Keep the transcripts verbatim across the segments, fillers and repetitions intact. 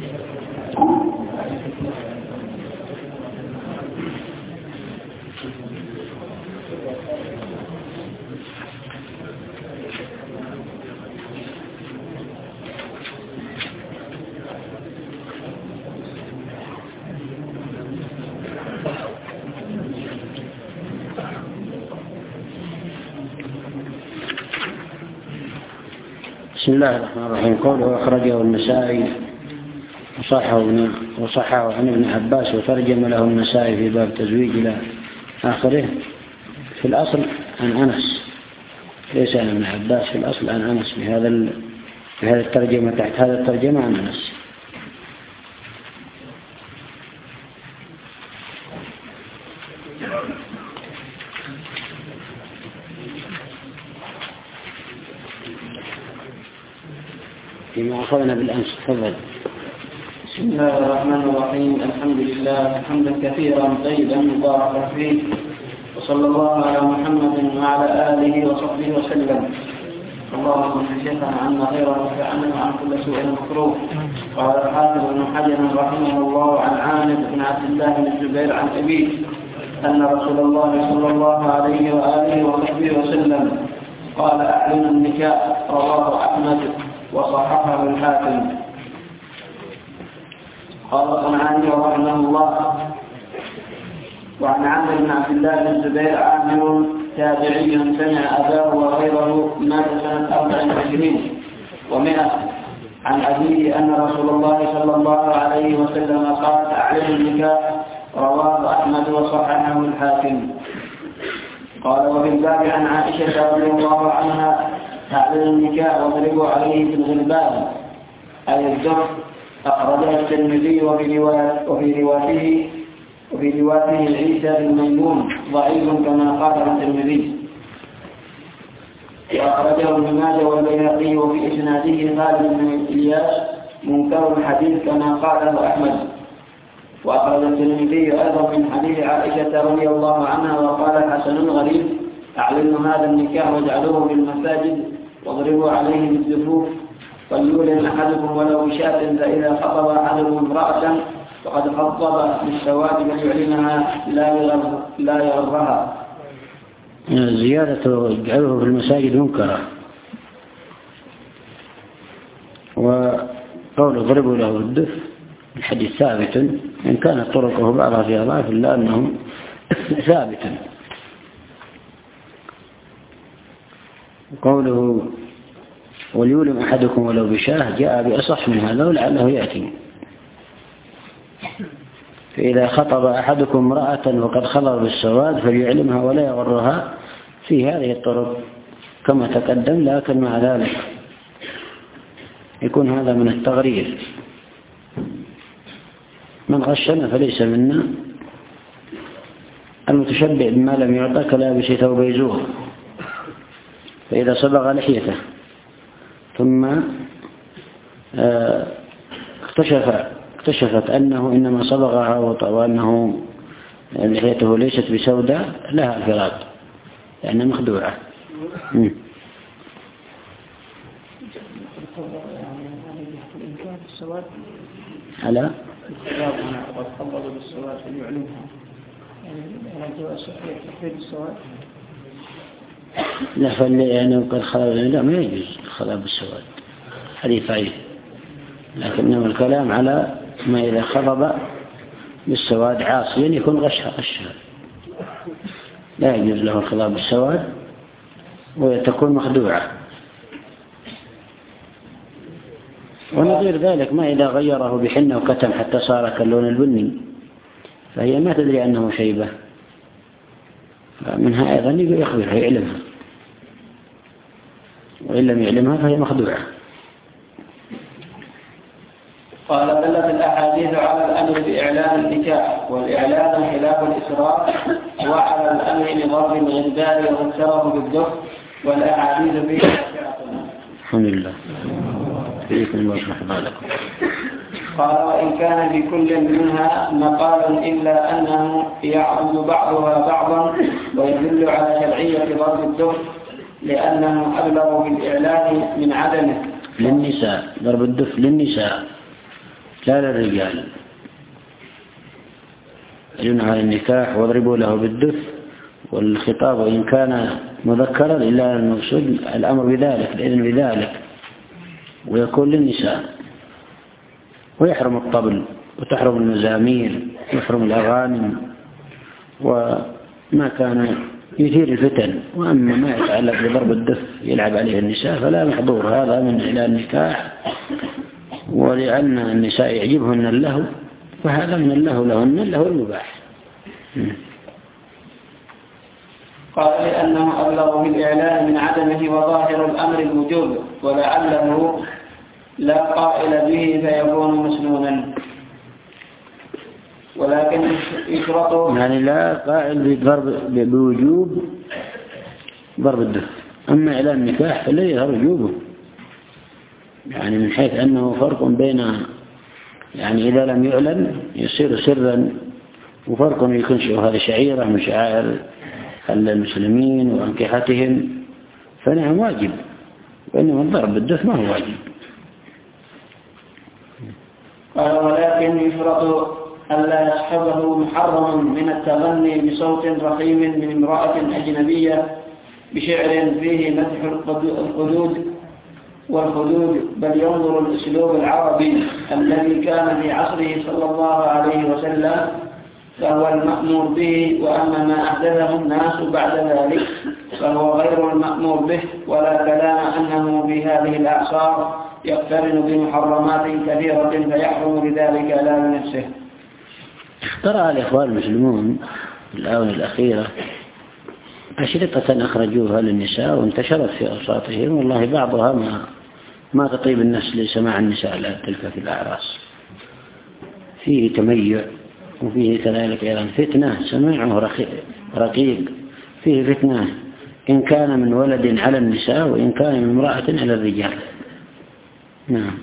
بسم الله الرحمن الرحيم. قوله أخرجه النسائي وصححه ابن وصححه عن ابن عباس وترجم له النسائي في باب تزويج إلى آخره. في الأصل عن أنس، ليس عن ابن عباس، في الأصل عن أنس في هذا في هذا الترجمة، تحت هذا الترجمة عن أنس. فيما أخذنا بالأمس. تفضل. بسم الله الرحمن الرحيم. الحمد لله حمدا كثيرا طيبا مباركا فيه، وصلى الله على محمد وعلى آله وصحبه وسلم. اللهم صل شيخنا عنا خيرا وفعنا عن كل سوء مكروه. قال الحافظ ابن حجر رحمه الله عن عامر بن عبد الله بن الزبير عن أبيه أن رسول الله صلى الله عليه وآله وصحبه وسلم قال: أعلن النكاح. رواه أحمد وصححه الحاكم. قال الصنعاني رحمه الله: وعن عامر بن عبد الله بن الزبير عامر تابعي سمع أباه وغيره مات سنة أربع وعشرين ومئة عن أبيه أن رسول الله صلى الله عليه وسلم قال: أعلن النكاح. رواه أحمد وصححه الحاكم. قال: وفي الباب عن عائشة رضي الله عنها: أعلن النكاح واضربوا عليه في الغلبان، أي الزهر. أخرجه الترمذي وفي رواية وفي روايته وفي روايته عيسى بن ميمون ضعيف كما قال الترمذي. وأخرجه ابن ماجه والبيهقي وفي إسناده خالد بن إلياس منكر الحديث كما قاله أحمد. وأخرج الترمذي أيضا من حديث عائشة رضي الله عنها وقال: حسن غريب. أعلنوا هذا النكاح واجعلوه في المساجد واضربوا عليه بالدفوف، فليولن أحدكم ولو بشاة، فإذا خطب أحدكم امرأة فقد خطب بالسواد فليعلنها لا يغرها. زيادة اجعله في المساجد منكرة. وقول اضربوا له بالدف الحديث ثابت، إن كانت طرقه بعضها فيها ضعف إلا أنه ثابت. قوله وليولم أحدكم ولو بشاه جاء بأصح من هذا ولعله يأتي. فإذا خطب أحدكم امرأة وقد خلط بالسواد فليعلمها ولا يغرها، في هذه الطرق كما تقدم، لكن مع ذلك يكون هذا من التغرير. من غشنا فليس منا. المتشبع بما لم يعطى كلابس ثوب زور. فإذا صبغ لحيته ثم اكتشف اكتشفت أنه إنما صبغها وأنه لحيته ليست بسوداء، لها انفراد لأنها مخدوعة. على لا فاللي يعني قد خلاب لا ما يجوز الخلاب بالسواد، حديث ضعيف. لكنه الكلام على ما إذا خضب بالسواد عاصيا يكون غشها غشها، لا يجوز له الخضاب بالسواد وتكون مخدوعة. ونظير ذلك ما إذا غيره بحنة وكتم حتى صار كاللون البني، فهي ما تدري أنه شيبة، منها أيضا يخبرها يعلمها، وإن لم يعلمها فهي مخدوعة. قال: دلت الأحاديث على الأمر بإعلان النكاح، والإعلان خلاف الإسراف، وعلى الأمر بضرب الغدار وفسره بالدف، والأحاديث فيه كثيرة. الحمد لله. فيكم الله سبحانه لكم. قال: وإن كان في كل منها مقال إلا أنه يعبد بعضها بعضا، ويدل على شرعية ضرب الدف لأنه أبلغ بالإعلان من عدمه. للنساء ضرب الدف للنساء، لا للرجال. يجون على النكاح واضربوا له بالدف، والخطاب وإن كان مذكرا إلا المقصود الأمر بذلك، الإذن بذلك، ويكون للنساء. ويحرم الطبل وتحرم المزامير ويحرم الأغاني وما كان يثير الفتن. وأما ما يتعلق بضرب الدف يلعب عليه النساء فلا محظور، هذا من إلى النكاح. ولأن النساء يعجبهن اللهو فهذا من اللهو لهن اللهو المباح. قال لأنه أبلغ بالإعلان من عدمه وظاهر الأمر الوجوب، ولعله لا قائل به فيكون مسنونا، ولكن يشرط يعني لا قائل بضرب بوجوب ضرب الدف. أما إعلان النكاح فلا يظهر وجوبه، يعني من حيث أنه فرق بين يعني إذا لم يعلن يصير سرا، وفرق يكون هذا شعيرة من شعائر المسلمين وأنكحتهم فنعم واجب، وإنما الضرب بالدف ما هو واجب. قال ولكن يشرط ألا يصحبه محرم من التغني بصوت رخيم من امرأة أجنبية بشعر فيه مدح الخدود والخدود، بل ينظر الأسلوب العربي الذي كان في عصره صلى الله عليه وسلم فهو المأمور به، وأما ما أحدثه الناس بعد ذلك فهو غير المأمور به، ولا كلام أنه في هذه الأعصار يقترن بمحرمات كثيرة فيحرم لذلك لا لنفسه. اخترع الإخوان المسلمون في الآونة الأخيرة أشرطة أخرجوها للنساء وانتشرت في أوساطهم، والله بعضها ما ما تطيب النفس لسماع النساء لا تلك في الأعراس، فيه تميع وفيه كذلك أيضا فتنة، سماعه رقيق، فيه فتنة إن كان من ولد على النساء وإن كان من امرأة على الرجال. نعم.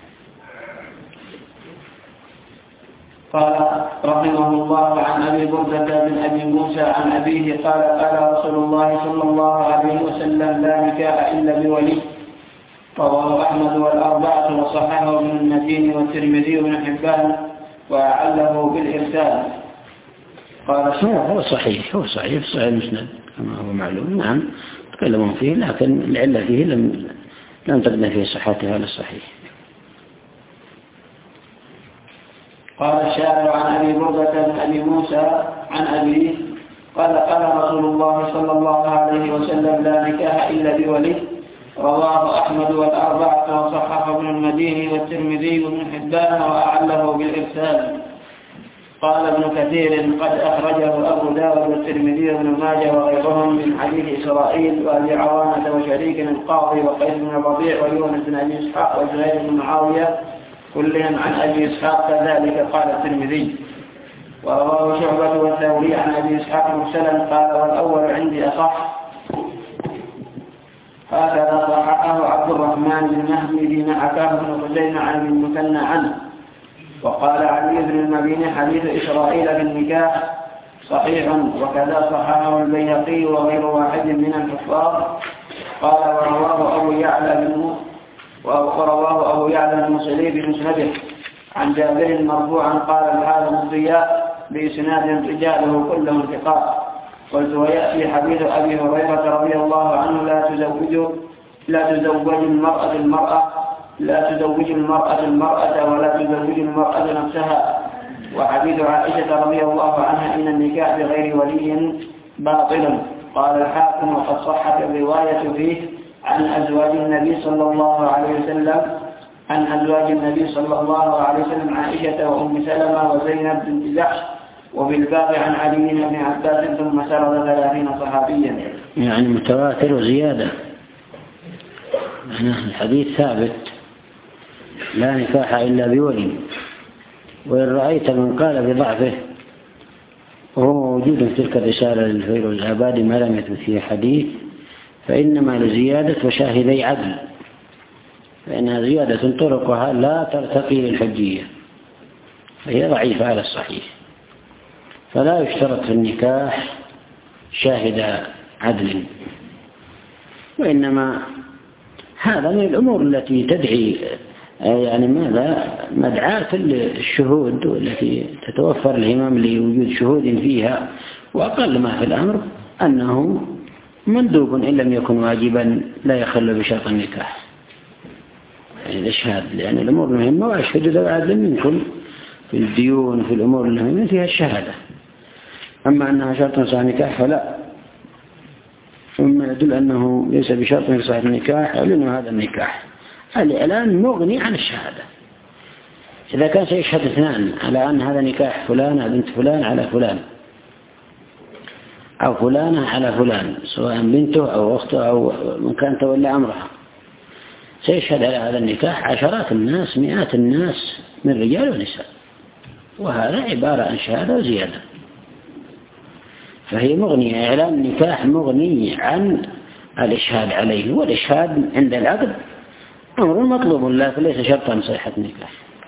قال رحمه الله عن أبي بردة بن أبي موسى عن أبيه قال قال رسول الله صلى الله عليه وسلم لا نكاح إلا بولي، رواه أحمد والأربعة وصححه ابن المديني والترمذي وابن حبان وأعله بالإرسال. قال هو صحيح، هو صحيح صحيح المسند كما هو معلوم. نعم تكلمون فيه، لكن العلة فيه لم لم تبنى في صحتها للصحيح. قال الشارع عن أبي بردة بن أبي موسى عن أبيه قال قال رسول الله صلى الله عليه وسلم لا نكاح إلا بولي، رواه أحمد والأربعة وصححه ابن المديني والترمذي وابن حبان وأعله بالإرسال. قال ابن كثير قد أخرجه أبو داود والترمذي وابن ماجه وغيرهم من حديث إسرائيل وأبي عوانة وشريك القاضي وقيس بن الربيع ويونس بن أبي إسحاق وزهير بن معاوية كلهم عن أبي إسحاق كذلك قال الترمذي. ورواه شعبة والثوري عن أبي إسحاق مرسلا قال والأول عندي أصح، هكذا صححه عبد الرحمن بن مهدي فيما حكاه ابن خزيمة عن ابن المثنى عنه. وقال علي بن المديني حديث إسرائيل في النكاح صحيح، وكذا صححه البيهقي وغير واحد من الحفاظ. قال ورواه أبو يعلى بن ورواه أبو يعلى الموصلي بمسنده عن جابر مرفوعا قال الحافظ الضياء بإسناد رجاله كلهم ثقات. قلت ويأتي حديث أبي هريرة رضي الله عنه لا تزوج لا تزوج المرأة المرأة لا تزوج المرأة المرأة ولا تزوج المرأة نفسها. وحديث عائشة رضي الله عنها إن النكاح بغير ولي باطل. قال الحاكم وقد صحت الرواية فيه عن أزواج النبي صلى الله عليه وسلم عن أزواج النبي صلى الله عليه وسلم عائشة وأم سلمة وزينب بنت جحش، وبالباقي عن علي بن عباس ثم سرد ثلاثين صحابيا. يعني متواتر وزيادة. الحديث ثابت لا نكاح إلا بولي، وإن رأيت من قال بضعفه وهو موجود في تلك الرسالة للفيروز العبادي ما لم يثبت فيه حديث فإنما لزيادة وشاهدي عدل، فإنها زيادة طرقها لا ترتقي للحجية فهي ضعيفة على الصحيح. فلا يشترط في النكاح شاهد عدل، وإنما هذا من الأمور التي تدعي يعني ماذا مدعاة الشهود التي تتوفر الإمام لوجود شهود فيها، وأقل ما في الأمر أنه مندوب إن لم يكن واجبا لا يخل بشرط النكاح، يعني الإشهاد، لأن الأمور المهمة وأشهد ذو عدل منكم في الديون وفي الأمور المهمة فيها الشهادة. أما أنها شرط صحيح النكاح فلا، ثم يدل أنه ليس بشرط صحيح النكاح لأنه هذا النكاح الإعلان مغني عن الشهادة. إذا كان سيشهد اثنان على أن هذا نكاح فلان بنت فلان على فلان، أو فلانة على فلان، سواء بنته أو أخته أو من كان تولى أمرها، سيشهد على هذا النكاح عشرات الناس مئات الناس من رجال ونساء، وهذا عبارة عن شهادة وزيادة، فهي مغنية. إعلان النكاح مغني عن الإشهاد عليه، والإشهاد عند العقد أمر مطلوب لكن ليس شرطا صحة النكاح.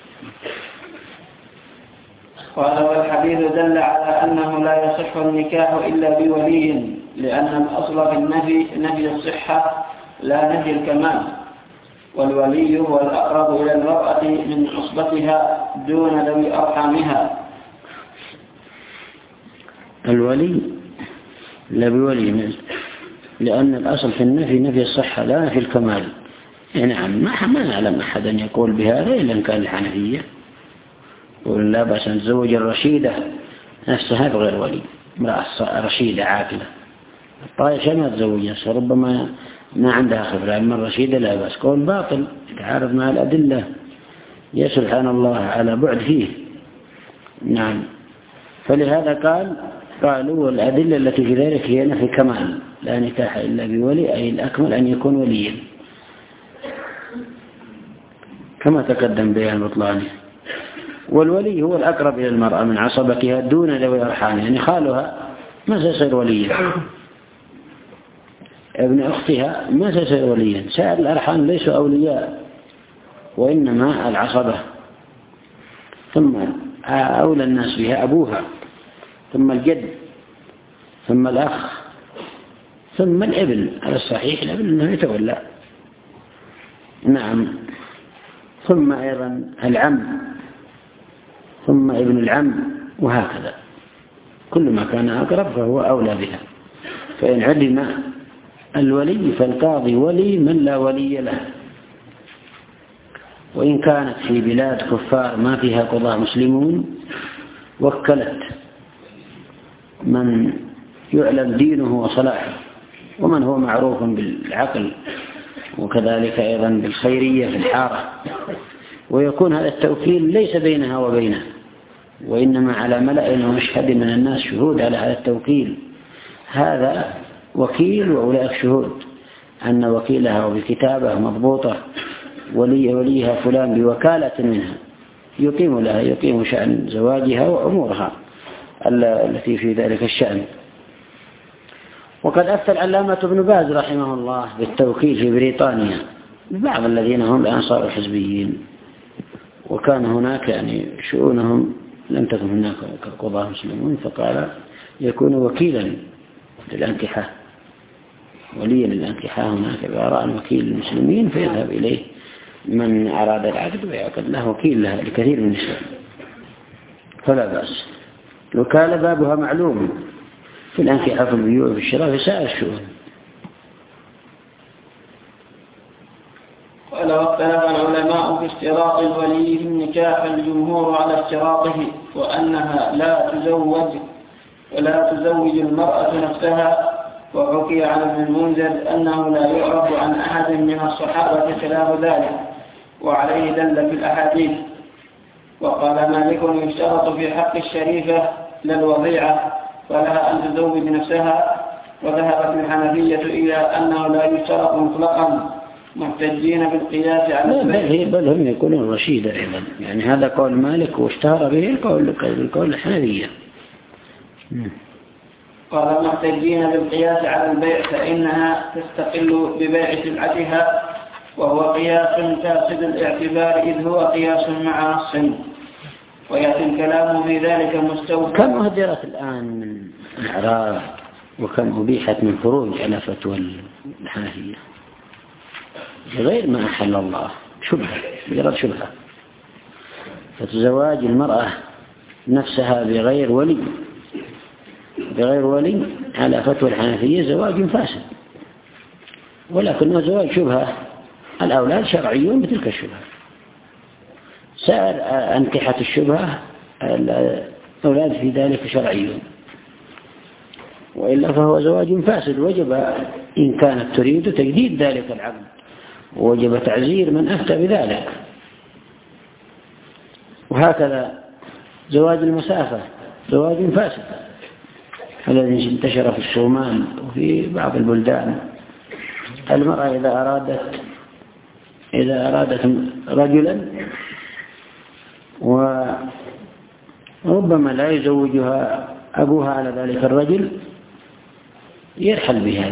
قال والحديث دل على أنه لا يصح النكاح إلا بولي، لأن الأصل في النفي نفي الصحة لا نفي الكمال، والولي هو الأقرب إلى المرأة من عصبتها دون ذوي أرحامها. الولي لا بولي، لأن الأصل في النفي نفي الصحة لا نفي الكمال. نعم، ما نعلم أحدا يقول بهذا إلا إن كان الحنفية، يقول لا بأس أن تزوج الرشيدة نفسها بغير ولي، امرأة رشيدة عاقلة الطائشة ما تزوجها، ربما ما عندها خبرة، أما الرشيدة لا بأس. قول باطل يتعارض مع الأدلة، يا سبحان الله على بعد فيه. نعم، فلهذا قال قالوا والأدلة التي في ذلك هي نفي كمال، لا نكاح إلا بولي، أي الأكمل أن يكون وليا، كما تقدم بيان بطلانه. والولي هو الأقرب إلى المرأة من عصبتها دون ذوي أرحام، يعني خالها ما سيصير وليا، ابن أختها ما سيصير وليا، سائر الأرحام ليسوا أولياء وإنما العصبة، ثم أولى الناس بها أبوها، ثم الجد، ثم الأخ، ثم الابن. على الصحيح الابن أنه يتولى. نعم، ثم أيضا العم، ثم ابن العم، وهكذا كل ما كان أقرب فهو أولى بها. فإن عدم الولي فالقاضي ولي من لا ولي له. وإن كانت في بلاد كفار ما فيها قضاة مسلمون وكلت من يعلم دينه وصلاحه ومن هو معروف بالعقل، وكذلك أيضا بالخيرية في الحارة، ويكون هذا التوكيل ليس بينها وبينه، وإنما على ملأ ومشهد من الناس شهود على هذا التوكيل. هذا وكيل وأولئك شهود أن وكيلها وبكتابة مضبوطة ولي وليها فلان بوكالة منها يقيم لها يقيم شأن زواجها وأمورها التي في ذلك الشأن. وقد أفتى العلامة ابن باز رحمه الله بالتوكيل في بريطانيا بعض الذين هم الأنصار الحزبيين، وكان هناك يعني شؤونهم لم تكن هناك قضاة مسلمون، فقال يكون وكيلا للأنكحة، وليا للأنكحة هناك بآراء وكيل المسلمين، فيذهب إليه من أراد العقد ويعقد له وكيل لها لكثير من النساء، فلا بأس. الوكالة بابها معلوم في الأنكحة في البيوع في الشراء في سائر الشؤون. ولو اختلف العلماء في اشتراط الولي في النكاح الجمهور على اشتراطه، وأنها لا تزوج ولا تزوج المرأة نفسها. وحكي عن ابن المنذر أنه لا يعرف عن أحد من الصحابة خلاف ذلك، وعليه دل في الأحاديث. وقال مالك يشترط في حق الشريفة للوضيعة فلها أن تزوج نفسها. وذهبت الحنفية إلى أنه لا يشترط مطلقا، محتجين بالقياس على بل, بل هم يقولون رشيدة أيضا، يعني هذا قول مالك واشتهر به القول القول الحنفية. قال محتجين بالقياس على البيع فإنها تستقل ببيع سلعتها، وهو قياس فاسد الاعتبار إذ هو قياس مع نص، ويأتي الكلام في ذلك مستوفى. كم أهدرت الآن من أعراض وكم أبيحت من فروج على فتوى الحنفية غير ما أحل الله شبهة مجرد شبهة. فزواج المرأة نفسها بغير ولي بغير ولي على فتوى الحنفية زواج فاسد، ولكنه زواج شبهة، الأولاد شرعيون بتلك الشبهة. سائر أنكحة الشبهة الأولاد في ذلك شرعيون، وإلا فهو زواج فاسد، وجب إن كانت تريد تجديد ذلك العقد، ووجب تعزير من أفتى بذلك. وهكذا زواج المسافة زواج فاسد الذي انتشر في الصومال وفي بعض البلدان. المرأة إذا أرادت إذا أرادت رجلا وربما لا يزوجها أبوها على ذلك الرجل، يرحل بها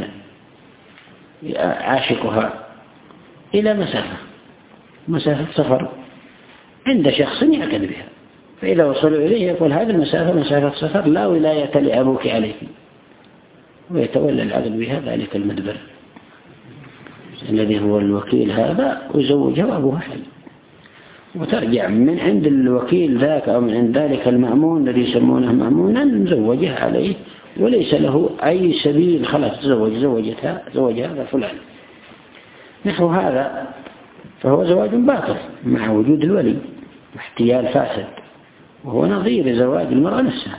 عاشقها إلى مسافة مسافة سفر عند شخص يعقد بها، فإذا وصلوا إليه يقول هذه المسافة مسافة سفر لا ولاية لأبوك عليك، ويتولى العقد بها ذلك المدبر الذي هو الوكيل هذا، ويزوجها أبوها حي، وترجع من عند الوكيل ذاك أو من عند ذلك المأمون الذي يسمونه مأمونا نزوجها عليه، وليس له أي سبيل خلاص تزوج زوجتها زوج هذا فلان. نحو هذا فهو زواج باطل مع وجود الولي واحتيال فاسد، وهو نظير زواج المرأة نفسها.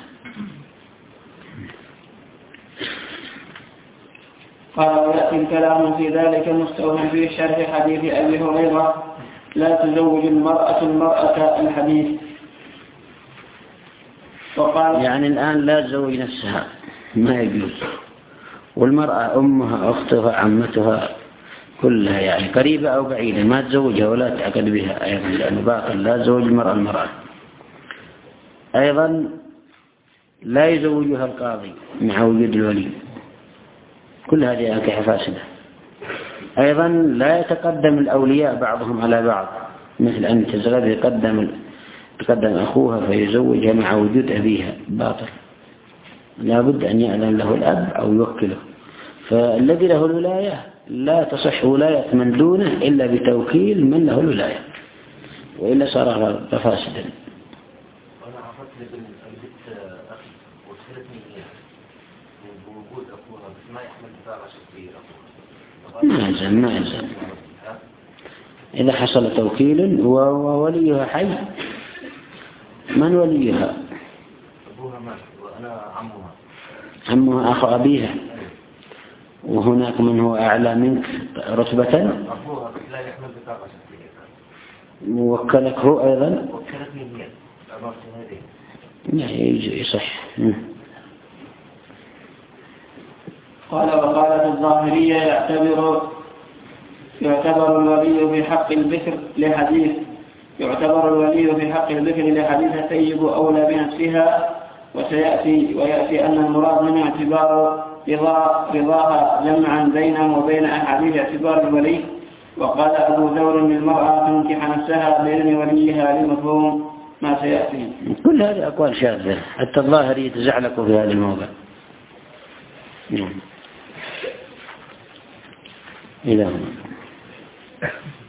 قال ويأتي الكلام في ذلك مستوى في شرح حديث أبي هريرة لا تزوج المرأة المرأة الحديث. وقال يعني الآن لا تزوج نفسها ما يجوز، والمرأة أمها أختها عمتها كلها يعني قريبة أو بعيدة ما تزوجها ولا تعقد بها أيضا، لأنه باطل لا تزوج المرأة المرأة. أيضا لا يزوجها القاضي مع وجود الولي، كل هذه أنكحة فاسدة. أيضا لا يتقدم الأولياء بعضهم على بعض، مثل أن تزغب يقدم يقدم أخوها فيزوجها مع وجود أبيها، باطل، لا بد أن يأذن له الأب أو يوكله. فالذي له الولاية لا تصح ولاية من دونه إلا بتوكيل من له الولاية، وإلا صار فاسدا. أنا عرفت البنت أخي وسهلتني إياها بوجود أخوها، بس ما يحمل بطاقة شخصية أخوها. ما يلزم ما يلزم إذا حصل توكيل ووليها حي. من وليها؟ أبوها مات وأنا عمها. عمها أخو أبيها، وهناك من هو أعلى منك رتبة. أخوها لا يحمل بطاقة شخصية. وكلك هو أيضا؟ وكلتني هي أمرت هذه. لا يصح. قال وقالت الظاهرية يعتبر يعتبر الولي في حق البكر لحديث يعتبر الولي في حق البكر لحديث تيب أولى بنفسها، وسيأتي ويأتي أن المراد من اعتبار رضا رضاها جمعا بينه وبين أحاديث اعتبار الولي. وقال أبو ثور للمرأة تنكح نفسها بإذن وليها لمفهوم ما سيأتي. كل هذه أقوال شاذة، حتى الظاهر يتزعلق في هذا الموضع. نعم. إلى هنا.